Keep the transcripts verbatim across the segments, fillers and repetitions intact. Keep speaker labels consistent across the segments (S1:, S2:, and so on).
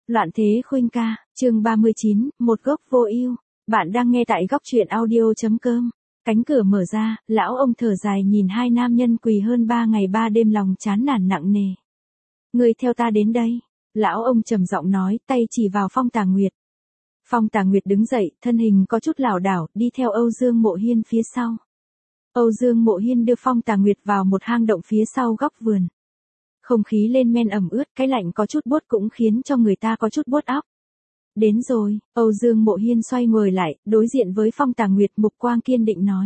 S1: Loạn thế khuynh ca, chương ba mươi chín, một gốc vô ưu. Bạn đang nghe tại góc truyện audio.com. Cánh cửa mở ra, lão ông thở dài nhìn hai nam nhân quỳ hơn ba ngày ba đêm lòng chán nản nặng nề. Người theo ta đến đây. Lão ông trầm giọng nói, tay chỉ vào Phong Tà Nguyệt. Phong Tà Nguyệt đứng dậy, thân hình có chút lảo đảo, đi theo Âu Dương Mộ Hiên phía sau. Âu Dương Mộ Hiên đưa Phong Tà Nguyệt vào một hang động phía sau góc vườn. Không khí lên men ẩm ướt, cái lạnh có chút buốt cũng khiến cho người ta có chút buốt óc. Đến rồi, Âu Dương Mộ Hiên xoay người lại, đối diện với Phong Tà Nguyệt, mục quang kiên định nói.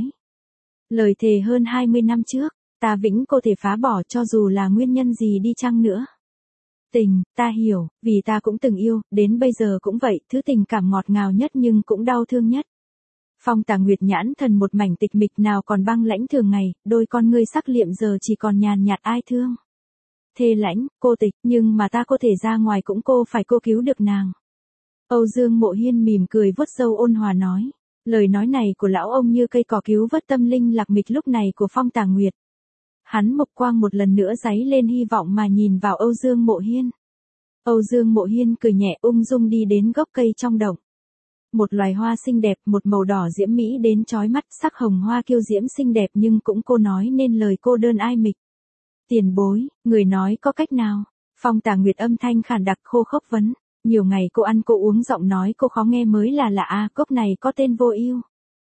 S1: Lời thề hơn hai mươi năm trước, ta vĩnh cô thể phá bỏ cho dù là nguyên nhân gì đi chăng nữa. Tình, ta hiểu, vì ta cũng từng yêu, đến bây giờ cũng vậy, thứ tình cảm ngọt ngào nhất nhưng cũng đau thương nhất. Phong Tà Nguyệt nhãn thần một mảnh tịch mịch nào còn băng lãnh thường ngày, đôi con ngươi sắc liệm giờ chỉ còn nhàn nhạt ai thương. Thê lãnh, cô tịch, nhưng mà ta có thể ra ngoài cũng cô phải cô cứu được nàng. Âu Dương Mộ Hiên mỉm cười vuốt râu ôn hòa nói. Lời nói này của lão ông như cây cỏ cứu vớt tâm linh lạc mịch lúc này của Phong Tà Nguyệt. Hắn mục quang một lần nữa giấy lên hy vọng mà nhìn vào Âu Dương Mộ Hiên. Âu Dương Mộ Hiên cười nhẹ ung dung đi đến gốc cây trong động. Một loài hoa xinh đẹp, một màu đỏ diễm mỹ đến chói mắt, sắc hồng hoa kiêu diễm xinh đẹp nhưng cũng cô nói nên lời cô đơn ai mịch. Tiền bối, người nói có cách nào? Phong Tà Nguyệt âm thanh khàn đặc khô khốc vấn. Nhiều ngày cô ăn cô uống giọng nói cô khó nghe mới là lạ a, cốc này có tên Vô Ưu.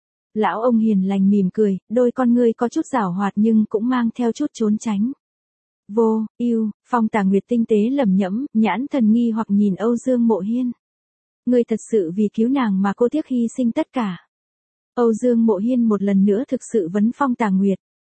S1: Lão ông hiền lành mỉm cười, đôi con ngươi có chút giảo hoạt nhưng cũng mang theo chút trốn tránh. Vô Ưu, Phong Tà Nguyệt tinh tế lẩm nhẩm, nhãn thần nghi hoặc nhìn Âu Dương Mộ Hiên. Ngươi thật sự vì cứu nàng mà cô tiếc hy sinh tất cả. Âu Dương Mộ Hiên một lần nữa thực sự vấn Phong Tà Nguyệt.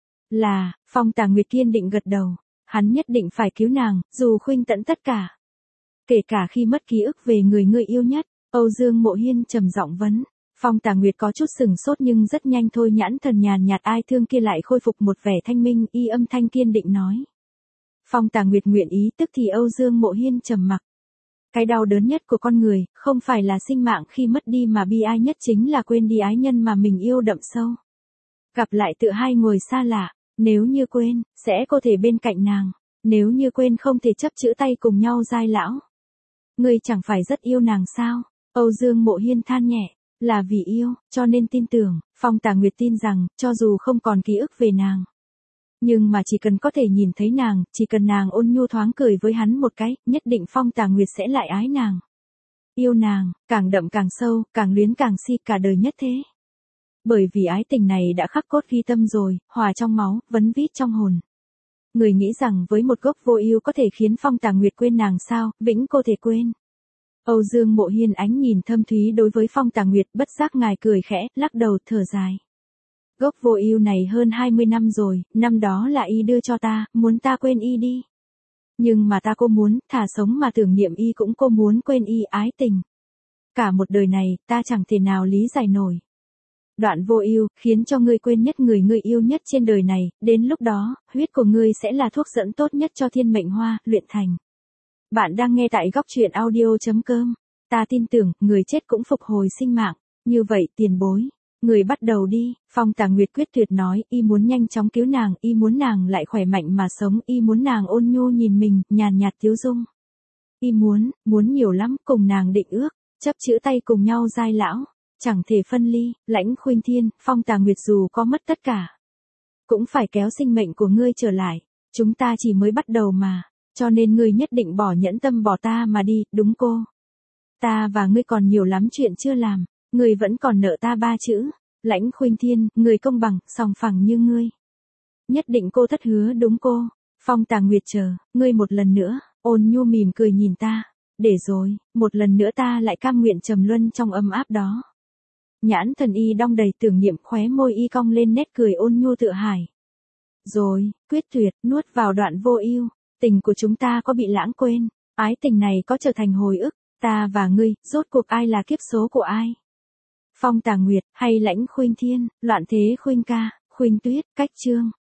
S1: Là, Phong Tà Nguyệt kiên định gật đầu, hắn nhất định phải cứu nàng, dù khuynh tận tất cả. Kể cả khi mất ký ức về người ngươi yêu nhất, Âu Dương Mộ Hiên trầm giọng vấn. Phong Tà Nguyệt có chút sừng sốt nhưng rất nhanh thôi nhãn thần nhàn nhạt ai thương kia lại khôi phục một vẻ thanh minh, y âm thanh kiên định nói. Phong Tà Nguyệt nguyện ý, tức thì Âu Dương Mộ Hiên trầm mặc. Cái đau đớn nhất của con người, không phải là sinh mạng khi mất đi mà bi ai nhất chính là quên đi ái nhân mà mình yêu đậm sâu. Gặp lại tự hai người xa lạ, nếu như quên, sẽ có thể bên cạnh nàng, nếu như quên không thể chấp chữ tay cùng nhau giai lão. Ngươi chẳng phải rất yêu nàng sao? Âu Dương Mộ Hiên than nhẹ, là vì yêu, cho nên tin tưởng, Phong Tà Nguyệt tin rằng, cho dù không còn ký ức về nàng. Nhưng mà chỉ cần có thể nhìn thấy nàng, chỉ cần nàng ôn nhu thoáng cười với hắn một cái, nhất định Phong Tà Nguyệt sẽ lại ái nàng. Yêu nàng, càng đậm càng sâu, càng luyến càng si cả đời nhất thế. Bởi vì ái tình này đã khắc cốt ghi tâm rồi, hòa trong máu, vấn vít trong hồn. Người nghĩ rằng với một gốc vô ưu có thể khiến Phong Tà Nguyệt quên nàng sao, vĩnh cô thể quên. Âu Dương Mộ Hiên ánh nhìn thâm thúy đối với Phong Tà Nguyệt, bất giác ngài cười khẽ, lắc đầu thở dài. Gốc vô ưu này hơn hai mươi năm rồi, năm đó là y đưa cho ta, muốn ta quên y đi. Nhưng mà ta cô muốn, thà sống mà tưởng niệm y cũng cô muốn quên y ái tình. Cả một đời này, ta chẳng thể nào lý giải nổi. Đoạn vô ưu, khiến cho ngươi quên nhất người ngươi yêu nhất trên đời này, đến lúc đó, huyết của ngươi sẽ là thuốc dẫn tốt nhất cho thiên mệnh hoa, luyện thành. Bạn đang nghe tại góc truyện audio.com. Ta tin tưởng, người chết cũng phục hồi sinh mạng. Như vậy tiền bối. Người bắt đầu đi, Phong Tà Nguyệt quyết tuyệt nói, y muốn nhanh chóng cứu nàng, y muốn nàng lại khỏe mạnh mà sống, y muốn nàng ôn nhu nhìn mình, nhàn nhạt tiếu dung. Y muốn, muốn nhiều lắm, cùng nàng định ước, chấp chữ tay cùng nhau giai lão. Chẳng thể phân ly, Lãnh Khuynh Thiên, Phong Tà Nguyệt dù có mất tất cả. Cũng phải kéo sinh mệnh của ngươi trở lại, chúng ta chỉ mới bắt đầu mà, cho nên ngươi nhất định bỏ nhẫn tâm bỏ ta mà đi, đúng cô. Ta và ngươi còn nhiều lắm chuyện chưa làm, ngươi vẫn còn nợ ta ba chữ, Lãnh Khuynh Thiên, người công bằng, sòng phẳng như ngươi. Nhất định cô thất hứa đúng cô, Phong Tà Nguyệt chờ, ngươi một lần nữa, ôn nhu mỉm cười nhìn ta, để rồi, một lần nữa ta lại cam nguyện trầm luân trong ấm áp đó. Nhãn thần y đong đầy tưởng niệm khóe môi y cong lên nét cười ôn nhu tự hải. Rồi, quyết tuyệt, nuốt vào đoạn vô ưu, tình của chúng ta có bị lãng quên, ái tình này có trở thành hồi ức, ta và ngươi, rốt cuộc ai là kiếp số của ai? Phong Tà Nguyệt, hay Lãnh Khuynh Thiên, loạn thế khuynh ca, khuynh tuyết, cách chương.